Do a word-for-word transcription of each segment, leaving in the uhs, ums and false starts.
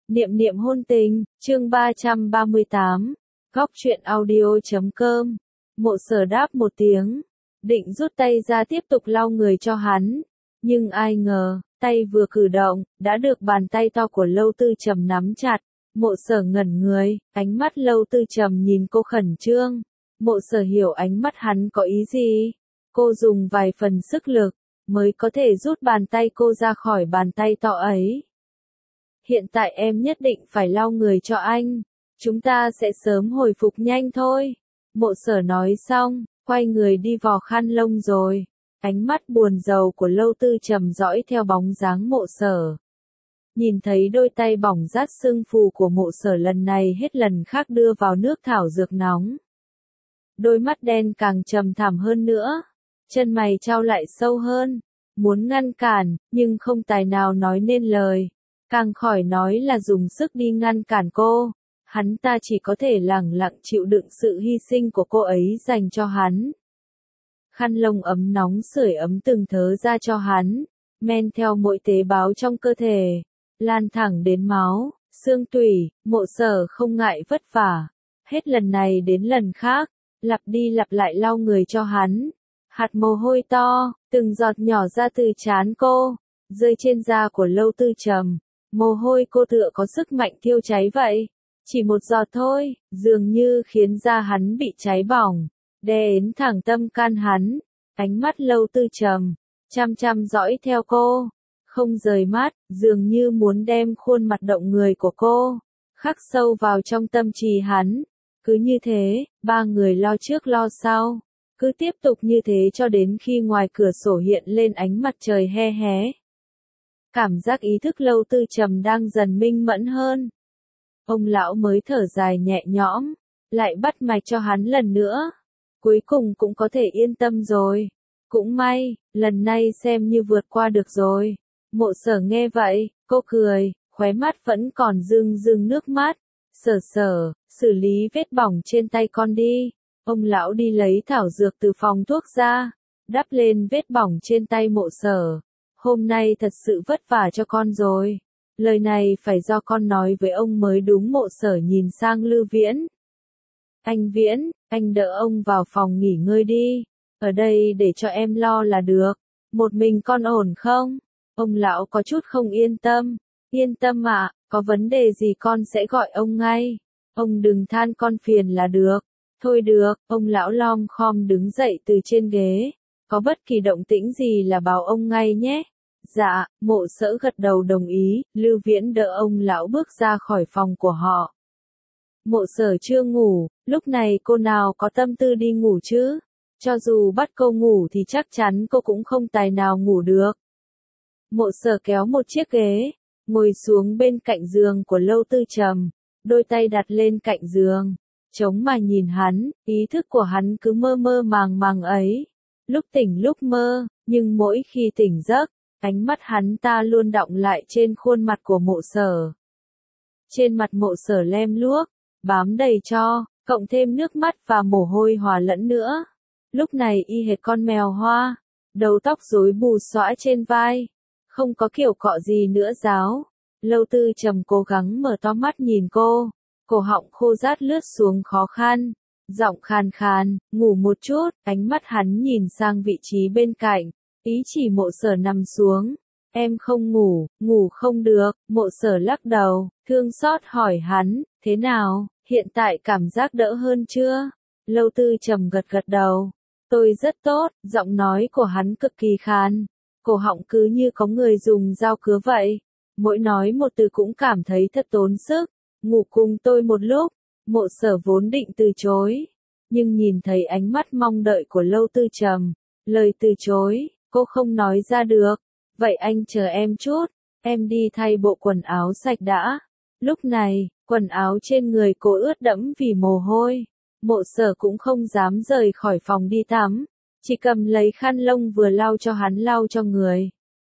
Niệm niệm hôn tình, chương ba trăm ba mươi tám, góc truyện audio.com. Mộ Sở đáp một tiếng, định rút tay ra tiếp tục lau người cho hắn, nhưng ai ngờ, tay vừa cử động, đã được bàn tay to của Lâu Tư Trầm nắm chặt. Mộ Sở ngẩn người, ánh mắt Lâu Tư Trầm nhìn cô khẩn trương. Mộ Sở hiểu ánh mắt hắn có ý gì. Cô dùng vài phần sức lực, mới có thể rút bàn tay cô ra khỏi bàn tay to ấy. Hiện tại em nhất định phải lau người cho anh. Chúng ta sẽ sớm hồi phục nhanh thôi. Mộ Sở nói xong, quay người đi vò khăn lông rồi. Ánh mắt buồn rầu của Lâu Tư Trầm dõi theo bóng dáng Mộ Sở. Nhìn thấy đôi tay bỏng rát sưng phù của Mộ Sở lần này hết lần khác đưa vào nước thảo dược nóng. Đôi mắt đen càng trầm thẳm hơn nữa. Chân mày chau lại sâu hơn. Muốn ngăn cản, nhưng không tài nào nói nên lời. Càng khỏi nói là dùng sức đi ngăn cản cô. Hắn ta chỉ có thể lẳng lặng chịu đựng sự hy sinh của cô ấy dành cho hắn. Khăn lông ấm nóng sưởi ấm từng thớ ra cho hắn, men theo mỗi tế bào trong cơ thể, lan thẳng đến máu, xương tủy. Mộ Sở không ngại vất vả, hết lần này đến lần khác, lặp đi lặp lại lau người cho hắn. Hạt mồ hôi to, từng giọt nhỏ ra từ trán cô, rơi trên da của Lâu Tư Trầm. Mồ hôi cô tựa có sức mạnh thiêu cháy vậy. Chỉ một giọt thôi, dường như khiến da hắn bị cháy bỏng, đè đến thẳng tâm can hắn. Ánh mắt Lâu Tư Trầm, chăm chăm dõi theo cô, không rời mắt, dường như muốn đem khuôn mặt động người của cô, khắc sâu vào trong tâm trí hắn. Cứ như thế, ba người lo trước lo sau, cứ tiếp tục như thế cho đến khi ngoài cửa sổ hiện lên ánh mặt trời he hé. Cảm giác ý thức Lâu Tư Trầm đang dần minh mẫn hơn. Ông lão mới thở dài nhẹ nhõm, lại bắt mạch cho hắn lần nữa. Cuối cùng cũng có thể yên tâm rồi. Cũng may, lần này xem như vượt qua được rồi. Mộ Sở nghe vậy, cô cười, khóe mắt vẫn còn rưng rưng nước mắt. Sở Sở, xử lý vết bỏng trên tay con đi. Ông lão đi lấy thảo dược từ phòng thuốc ra, đắp lên vết bỏng trên tay Mộ Sở. Hôm nay thật sự vất vả cho con rồi. Lời này phải do con nói với ông mới đúng. Mộ Sở nhìn sang Lư Viễn. Anh Viễn, anh đỡ ông vào phòng nghỉ ngơi đi. Ở đây để cho em lo là được. Một mình con ổn không? Ông lão có chút không yên tâm. Yên tâm ạ, có vấn đề gì con sẽ gọi ông ngay. Ông đừng than con phiền là được. Thôi được, ông lão lom khom đứng dậy từ trên ghế. Có bất kỳ động tĩnh gì là báo ông ngay nhé. Dạ, Mộ Sở gật đầu đồng ý. Lư Viễn đỡ ông lão bước ra khỏi phòng của họ. Mộ Sở chưa ngủ, lúc này cô nào có tâm tư đi ngủ chứ? Cho dù bắt cô ngủ thì chắc chắn cô cũng không tài nào ngủ được. Mộ Sở kéo một chiếc ghế, ngồi xuống bên cạnh giường của Lâu Tư Trầm, đôi tay đặt lên cạnh giường, trống mà nhìn hắn. Ý thức của hắn cứ mơ mơ màng màng ấy, lúc tỉnh lúc mơ, nhưng mỗi khi tỉnh giấc, ánh mắt hắn ta luôn đọng lại trên khuôn mặt của Mộ Sở. Trên mặt Mộ Sở lem luốc, bám đầy tro, cộng thêm nước mắt và mồ hôi hòa lẫn nữa. Lúc này y hệt con mèo hoa, đầu tóc rối bù xõa trên vai, không có kiểu cọ gì nữa ráo. Lâu Tư Trầm cố gắng mở to mắt nhìn cô, cổ họng khô rát lướt xuống khó khăn, giọng khàn khàn, ngủ một chút. Ánh mắt hắn nhìn sang vị trí bên cạnh, ý chỉ Mộ Sở nằm xuống. Em không ngủ, ngủ không được. Mộ Sở lắc đầu, thương xót hỏi hắn, thế nào, hiện tại cảm giác đỡ hơn chưa? Lâu Tư Trầm gật gật đầu, tôi rất tốt. Giọng nói của hắn cực kỳ khàn, cổ họng cứ như có người dùng dao cứa vậy, mỗi nói một từ cũng cảm thấy thật tốn sức. Ngủ cùng tôi một lúc. Mộ Sở vốn định từ chối, nhưng nhìn thấy ánh mắt mong đợi của Lâu Tư Trầm, lời từ chối, cô không nói ra được. Vậy anh chờ em chút, em đi thay bộ quần áo sạch đã. Lúc này, quần áo trên người cô ướt đẫm vì mồ hôi. Mộ Sở cũng không dám rời khỏi phòng đi tắm, chỉ cầm lấy khăn lông vừa lau cho hắn lau cho người.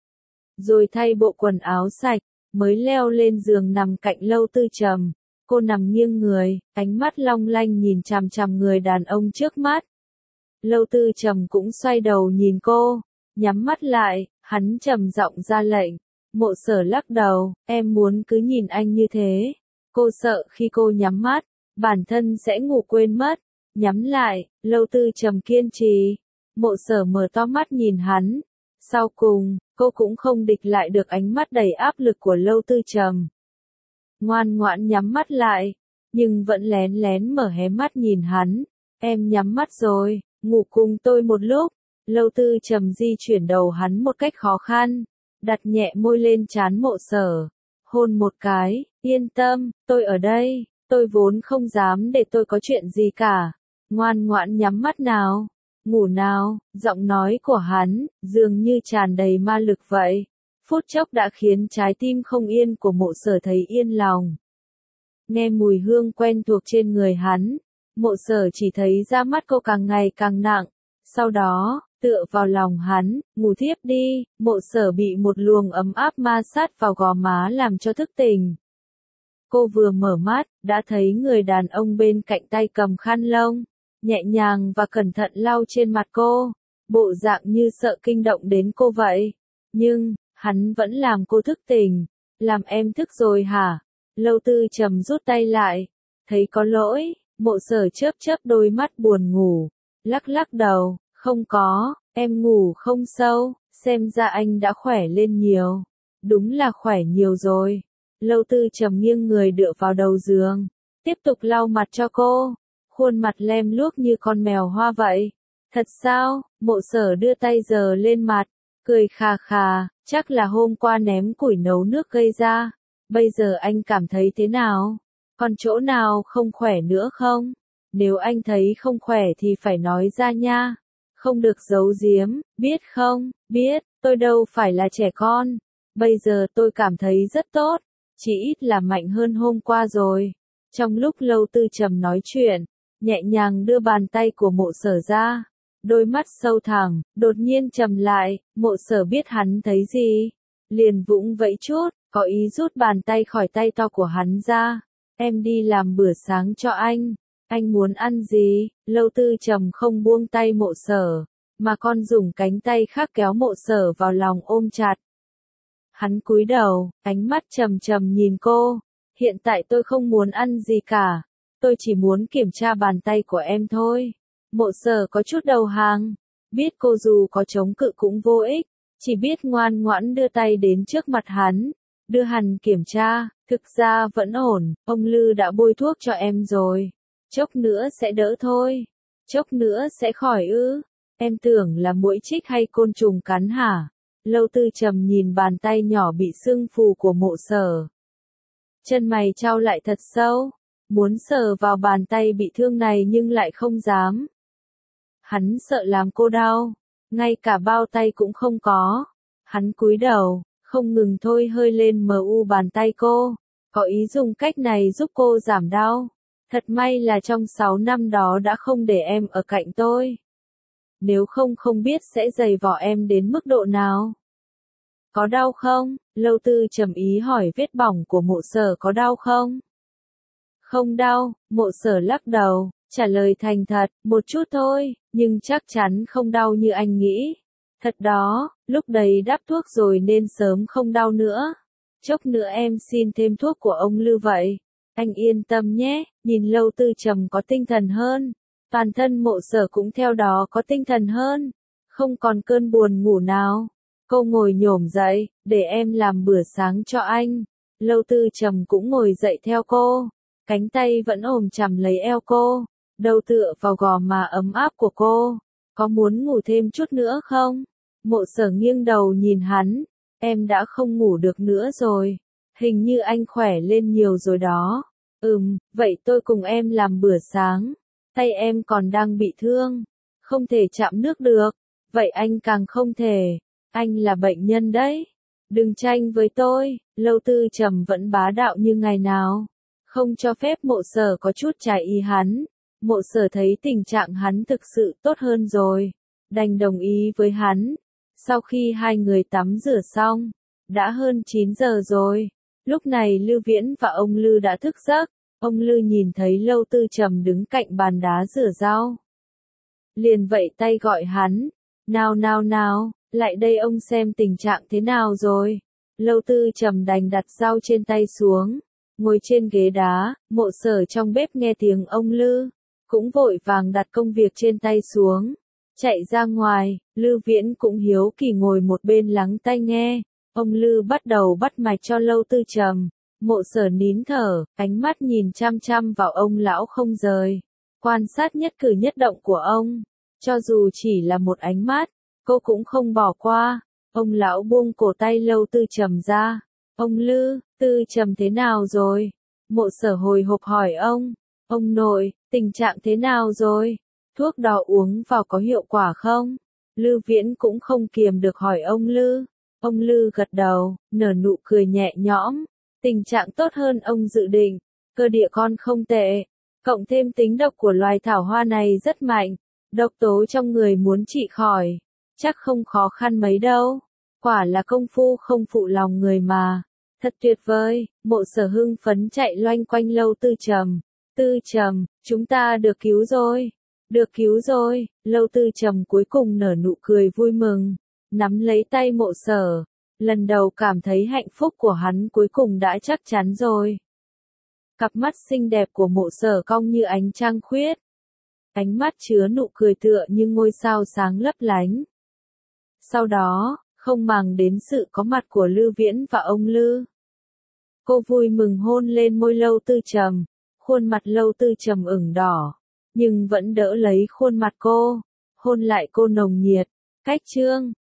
Rồi thay bộ quần áo sạch, mới leo lên giường nằm cạnh Lâu Tư Trầm. Cô nằm nghiêng người, ánh mắt long lanh nhìn chằm chằm người đàn ông trước mắt. Lâu Tư Trầm cũng xoay đầu nhìn cô, nhắm mắt lại, hắn trầm giọng ra lệnh, Mộ Sở lắc đầu, em muốn cứ nhìn anh như thế. Cô sợ khi cô nhắm mắt, bản thân sẽ ngủ quên mất. Nhắm lại, Lâu Tư Trầm kiên trì. Mộ Sở mở to mắt nhìn hắn. Sau cùng, cô cũng không địch lại được ánh mắt đầy áp lực của Lâu Tư Trầm. Ngoan ngoãn nhắm mắt lại, nhưng vẫn lén lén mở hé mắt nhìn hắn. Em nhắm mắt rồi, ngủ cùng tôi một lúc. Lâu Tư Trầm di chuyển đầu hắn một cách khó khăn, đặt nhẹ môi lên trán Mộ Sở, hôn một cái, yên tâm, tôi ở đây, tôi vốn không dám để tôi có chuyện gì cả. Ngoan ngoãn nhắm mắt nào, ngủ nào, giọng nói của hắn, dường như tràn đầy ma lực vậy. Phút chốc đã khiến trái tim không yên của Mộ Sở thấy yên lòng. Nghe mùi hương quen thuộc trên người hắn, Mộ Sở chỉ thấy da mắt cô càng ngày càng nặng. Sau đó, tựa vào lòng hắn, ngủ thiếp đi. Mộ Sở bị một luồng ấm áp ma sát vào gò má làm cho thức tỉnh. Cô vừa mở mắt, đã thấy người đàn ông bên cạnh tay cầm khăn lông, nhẹ nhàng và cẩn thận lau trên mặt cô, bộ dạng như sợ kinh động đến cô vậy. Nhưng, hắn vẫn làm cô thức tỉnh. Làm em thức rồi hả? Lâu Tư Trầm rút tay lại, thấy có lỗi. Mộ Sở chớp chớp đôi mắt buồn ngủ, lắc lắc đầu, không có, em ngủ không sâu, xem ra anh đã khỏe lên nhiều. Đúng là khỏe nhiều rồi. Lâu Tư Trầm nghiêng người dựa vào đầu giường, tiếp tục lau mặt cho cô, khuôn mặt lem luốc như con mèo hoa vậy. Thật sao? Mộ Sở đưa tay giơ lên mặt, cười khà khà, chắc là hôm qua ném củi nấu nước gây ra. Bây giờ anh cảm thấy thế nào? Còn chỗ nào không khỏe nữa không? Nếu anh thấy không khỏe thì phải nói ra nha. Không được giấu giếm, biết không? Biết, tôi đâu phải là trẻ con. Bây giờ tôi cảm thấy rất tốt, chỉ ít là mạnh hơn hôm qua rồi. Trong lúc Lâu Tư Trầm nói chuyện, nhẹ nhàng đưa bàn tay của Mộ Sở ra. Đôi mắt sâu thẳm, đột nhiên trầm lại. Mộ Sở biết hắn thấy gì, liền vũng vẫy chút, có ý rút bàn tay khỏi tay to của hắn ra. Em đi làm bữa sáng cho anh. Anh muốn ăn gì? Lâu Tư Trầm không buông tay Mộ Sở, mà còn dùng cánh tay khác kéo Mộ Sở vào lòng ôm chặt. Hắn cúi đầu, ánh mắt trầm trầm nhìn cô. Hiện tại tôi không muốn ăn gì cả. Tôi chỉ muốn kiểm tra bàn tay của em thôi. Mộ Sở có chút đầu hàng. Biết cô dù có chống cự cũng vô ích. Chỉ biết ngoan ngoãn đưa tay đến trước mặt hắn. Đưa hắn kiểm tra. Thực ra vẫn ổn. Ông Lư đã bôi thuốc cho em rồi. Chốc nữa sẽ đỡ thôi. Chốc nữa sẽ khỏi ư? Em tưởng là muỗi chích hay côn trùng cắn hả? Lâu Tư Trầm nhìn bàn tay nhỏ bị sưng phù của Mộ Sở. Chân mày chau lại thật sâu. Muốn sờ vào bàn tay bị thương này nhưng lại không dám. Hắn sợ làm cô đau. Ngay cả bao tay cũng không có. Hắn cúi đầu, không ngừng thôi hơi lên mờ u bàn tay cô. Có ý dùng cách này giúp cô giảm đau. Thật may là trong sáu năm đó đã không để em ở cạnh tôi. Nếu không không biết sẽ dày vò em đến mức độ nào. Có đau không? Lâu Tư Trầm ý hỏi vết bỏng của Mộ Sở có đau không? Không đau, Mộ Sở lắc đầu, trả lời thành thật, một chút thôi, nhưng chắc chắn không đau như anh nghĩ. Thật đó, lúc đấy đắp thuốc rồi nên sớm không đau nữa. Chốc nữa em xin thêm thuốc của ông Lư vậy. Anh yên tâm nhé. Nhìn Lâu Tư Trầm có tinh thần hơn. Toàn thân Mộ Sở cũng theo đó có tinh thần hơn. Không còn cơn buồn ngủ nào. Cô ngồi nhổm dậy, để em làm bữa sáng cho anh. Lâu Tư Trầm cũng ngồi dậy theo cô. Cánh tay vẫn ôm chầm lấy eo cô. Đầu tựa vào gò má ấm áp của cô. Có muốn ngủ thêm chút nữa không? Mộ Sở nghiêng đầu nhìn hắn. Em đã không ngủ được nữa rồi. Hình như anh khỏe lên nhiều rồi đó. Ừm, vậy tôi cùng em làm bữa sáng. Tay em còn đang bị thương. Không thể chạm nước được. Vậy anh càng không thể. Anh là bệnh nhân đấy. Đừng tranh với tôi. Lâu Tư Trầm vẫn bá đạo như ngày nào. Không cho phép Mộ Sở có chút trái ý hắn. Mộ Sở thấy tình trạng hắn thực sự tốt hơn rồi. Đành đồng ý với hắn. Sau khi hai người tắm rửa xong, đã hơn chín giờ rồi. Lúc này Lư Viễn và ông Lư đã thức giấc. Ông Lư nhìn thấy Lâu Tư Trầm đứng cạnh bàn đá rửa rau. Liền vẫy tay gọi hắn. Nào nào nào, lại đây ông xem tình trạng thế nào rồi. Lâu Tư Trầm đành đặt dao trên tay xuống, ngồi trên ghế đá. Mộ Sở trong bếp nghe tiếng ông Lư, cũng vội vàng đặt công việc trên tay xuống, chạy ra ngoài. Lư Viễn cũng hiếu kỳ ngồi một bên lắng tai nghe. Ông Lư bắt đầu bắt mạch cho Lâu Tư Trầm. Mộ Sở nín thở, ánh mắt nhìn chăm chăm vào ông lão không rời, quan sát nhất cử nhất động của ông. Cho dù chỉ là một ánh mắt, cô cũng không bỏ qua. Ông lão buông cổ tay Lâu Tư Trầm ra. Ông Lư, Tư Trầm thế nào rồi? Mộ Sở hồi hộp hỏi ông. Ông nội, tình trạng thế nào rồi? Thuốc đó uống vào có hiệu quả không? Lư Viễn cũng không kiềm được hỏi ông Lư. Ông Lư gật đầu, nở nụ cười nhẹ nhõm. Tình trạng tốt hơn ông dự định, cơ địa con không tệ. Cộng thêm tính độc của loài thảo hoa này rất mạnh, độc tố trong người muốn trị khỏi, chắc không khó khăn mấy đâu. Quả là công phu không phụ lòng người mà. Thật tuyệt vời. Mộ Sở hưng phấn chạy loanh quanh Lâu Tư Trầm. Tư Trầm, chúng ta được cứu rồi. Được cứu rồi. Lâu Tư Trầm cuối cùng nở nụ cười vui mừng, nắm lấy tay Mộ Sở. Lần đầu cảm thấy hạnh phúc của hắn cuối cùng đã chắc chắn rồi. Cặp mắt xinh đẹp của Mộ Sở cong như ánh trăng khuyết. Ánh mắt chứa nụ cười tựa như ngôi sao sáng lấp lánh. Sau đó, không màng đến sự có mặt của Lư Viễn và ông Lư, cô vui mừng hôn lên môi Lâu Tư Trầm. Khuôn mặt Lâu Tư Trầm ửng đỏ, nhưng vẫn đỡ lấy khuôn mặt cô, hôn lại cô nồng nhiệt. Cách chương